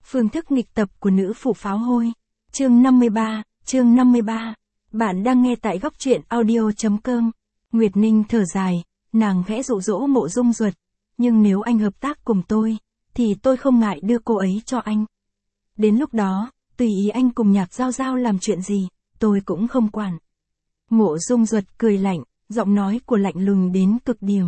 Phương thức nghịch tập của nữ phụ pháo hôi. Chương 53. Bạn đang nghe tại góc truyện audio.com. Nguyệt Ninh thở dài, nàng khẽ dụ dỗ Mộ Dung Duật. Nhưng nếu anh hợp tác cùng tôi, thì tôi không ngại đưa cô ấy cho anh. Đến lúc đó, tùy ý anh cùng Nhạc Giao Giao làm chuyện gì, tôi cũng không quản. Mộ Dung Duật cười lạnh, giọng nói của lạnh lùng đến cực điểm.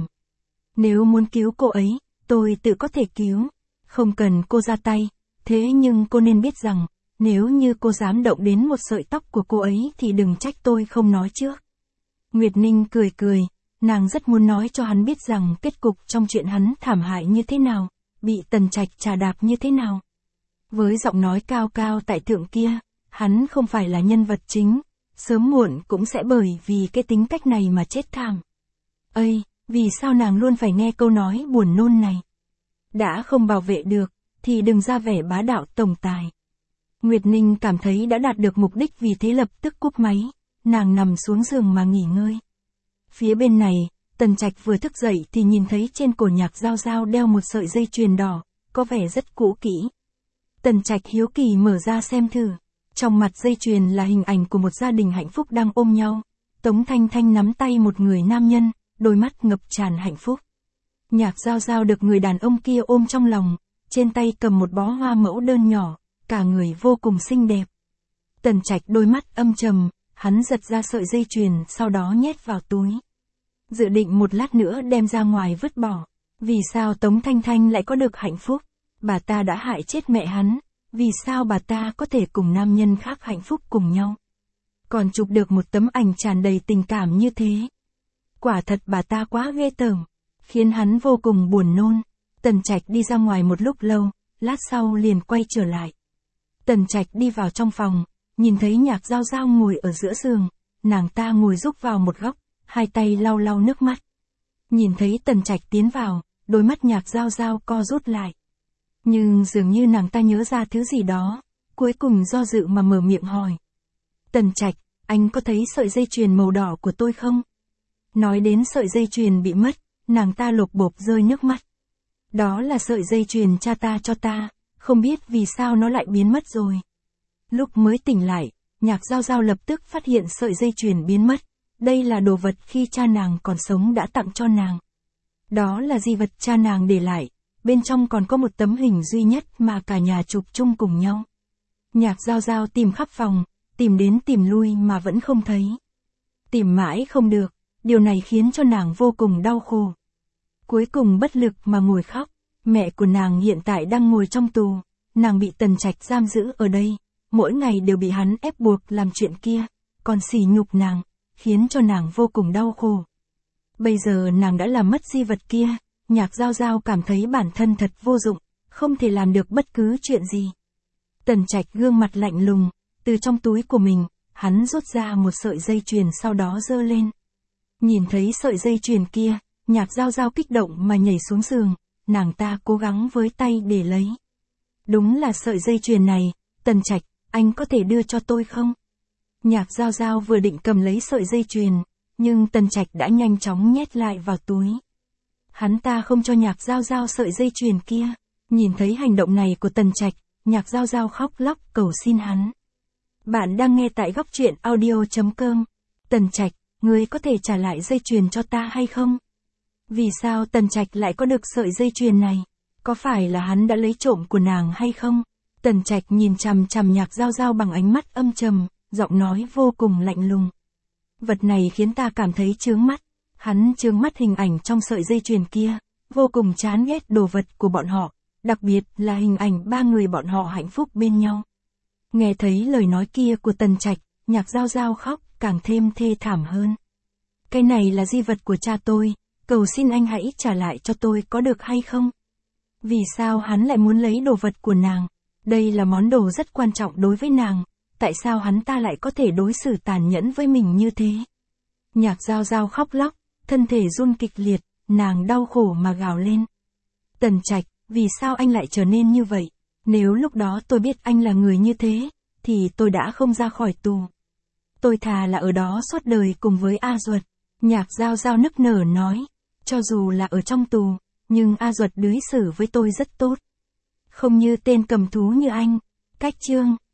Nếu muốn cứu cô ấy, tôi tự có thể cứu. Không cần cô ra tay. Thế nhưng cô nên biết rằng, nếu như cô dám động đến một sợi tóc của cô ấy thì đừng trách tôi không nói trước. Nguyệt Ninh cười, nàng rất muốn nói cho hắn biết rằng kết cục trong chuyện hắn thảm hại như thế nào, bị Tần Trạch trà đạp như thế nào. Với giọng nói cao cao tại thượng kia, hắn không phải là nhân vật chính, sớm muộn cũng sẽ bởi vì cái tính cách này mà chết thảm. Ây, vì sao nàng luôn phải nghe câu nói buồn nôn này? Đã không bảo vệ được, thì đừng ra vẻ bá đạo tổng tài. Nguyệt Ninh cảm thấy đã đạt được mục đích, vì thế lập tức cúp máy, nàng nằm xuống giường mà nghỉ ngơi. Phía bên này, Tần Trạch vừa thức dậy thì nhìn thấy trên cổ Nhạc Giao Giao đeo một sợi dây chuyền đỏ, có vẻ rất cũ kỹ. Tần Trạch hiếu kỳ mở ra xem thử, trong mặt dây chuyền là hình ảnh của một gia đình hạnh phúc đang ôm nhau. Tống Thanh Thanh nắm tay một người nam nhân, đôi mắt ngập tràn hạnh phúc. Nhạc Giao Giao được người đàn ông kia ôm trong lòng, trên tay cầm một bó hoa mẫu đơn nhỏ, cả người vô cùng xinh đẹp. Tần Trạch đôi mắt âm trầm, hắn giật ra sợi dây chuyền, sau đó nhét vào túi. Dự định một lát nữa đem ra ngoài vứt bỏ. Vì sao Tống Thanh Thanh lại có được hạnh phúc? Bà ta đã hại chết mẹ hắn, vì sao bà ta có thể cùng nam nhân khác hạnh phúc cùng nhau? Còn chụp được một tấm ảnh tràn đầy tình cảm như thế. Quả thật bà ta quá ghê tởm, khiến hắn vô cùng buồn nôn. Tần Trạch đi ra ngoài một lúc lâu, lát sau liền quay trở lại. Tần Trạch đi vào trong phòng, nhìn thấy Nhạc Giao Giao ngồi ở giữa giường, nàng ta ngồi rúc vào một góc, hai tay lau lau nước mắt. Nhìn thấy Tần Trạch tiến vào, đôi mắt Nhạc Giao Giao co rút lại. Nhưng dường như nàng ta nhớ ra thứ gì đó, cuối cùng do dự mà mở miệng hỏi. Tần Trạch, anh có thấy sợi dây chuyền màu đỏ của tôi không? Nói đến sợi dây chuyền bị mất, nàng ta lột bột rơi nước mắt. Đó là sợi dây chuyền cha ta cho ta, không biết vì sao nó lại biến mất rồi. Lúc mới tỉnh lại, Nhạc Giao Giao lập tức phát hiện sợi dây chuyền biến mất. Đây là đồ vật khi cha nàng còn sống đã tặng cho nàng. Đó là di vật cha nàng để lại, bên trong còn có một tấm hình duy nhất mà cả nhà chụp chung cùng nhau. Nhạc Giao Giao tìm khắp phòng, tìm đến tìm lui mà vẫn không thấy. Tìm mãi không được, điều này khiến cho nàng vô cùng đau khổ. Cuối cùng bất lực mà ngồi khóc. Mẹ của nàng hiện tại đang ngồi trong tù, nàng bị Tần Trạch giam giữ ở đây, mỗi ngày đều bị hắn ép buộc làm chuyện kia, còn sỉ nhục nàng, khiến cho nàng vô cùng đau khổ. Bây giờ nàng đã làm mất di vật kia, Nhạc Giao Giao cảm thấy bản thân thật vô dụng, không thể làm được bất cứ chuyện gì. Tần Trạch gương mặt lạnh lùng, từ trong túi của mình, hắn rút ra một sợi dây chuyền sau đó giơ lên. Nhìn thấy sợi dây chuyền kia, Nhạc Giao Giao kích động mà nhảy xuống giường, nàng ta cố gắng với tay để lấy. Đúng là sợi dây chuyền này, Tần Trạch, anh có thể đưa cho tôi không? Nhạc Giao Giao vừa định cầm lấy sợi dây chuyền, nhưng Tần Trạch đã nhanh chóng nhét lại vào túi. Hắn ta không cho Nhạc Giao Giao sợi dây chuyền kia. Nhìn thấy hành động này của Tần Trạch, Nhạc Giao Giao khóc lóc cầu xin hắn. Bạn đang nghe tại góc truyện audio.com. Tần Trạch, ngươi có thể trả lại dây chuyền cho ta hay không? Vì sao Tần Trạch lại có được sợi dây chuyền này? Có phải là hắn đã lấy trộm của nàng hay không? Tần Trạch nhìn chằm chằm Nhạc Giao Giao bằng ánh mắt âm trầm, giọng nói vô cùng lạnh lùng. Vật này khiến ta cảm thấy chướng mắt. Hắn chướng mắt hình ảnh trong sợi dây chuyền kia, vô cùng chán ghét đồ vật của bọn họ, đặc biệt là hình ảnh ba người bọn họ hạnh phúc bên nhau. Nghe thấy lời nói kia của Tần Trạch, Nhạc Giao Giao khóc càng thêm thê thảm hơn. Cái này là di vật của cha tôi, cầu xin anh hãy trả lại cho tôi có được hay không? Vì sao hắn lại muốn lấy đồ vật của nàng? Đây là món đồ rất quan trọng đối với nàng, tại sao hắn ta lại có thể đối xử tàn nhẫn với mình như thế? Nhạc Giao Giao khóc lóc, thân thể run kịch liệt, nàng đau khổ mà gào lên. Tần Trạch, vì sao anh lại trở nên như vậy? Nếu lúc đó tôi biết anh là người như thế, thì tôi đã không ra khỏi tù. Tôi thà là ở đó suốt đời cùng với A Duật. Nhạc Giao Giao nức nở nói, cho dù là ở trong tù, nhưng A Duật đối xử với tôi rất tốt. Không như tên cầm thú như anh. Cách chương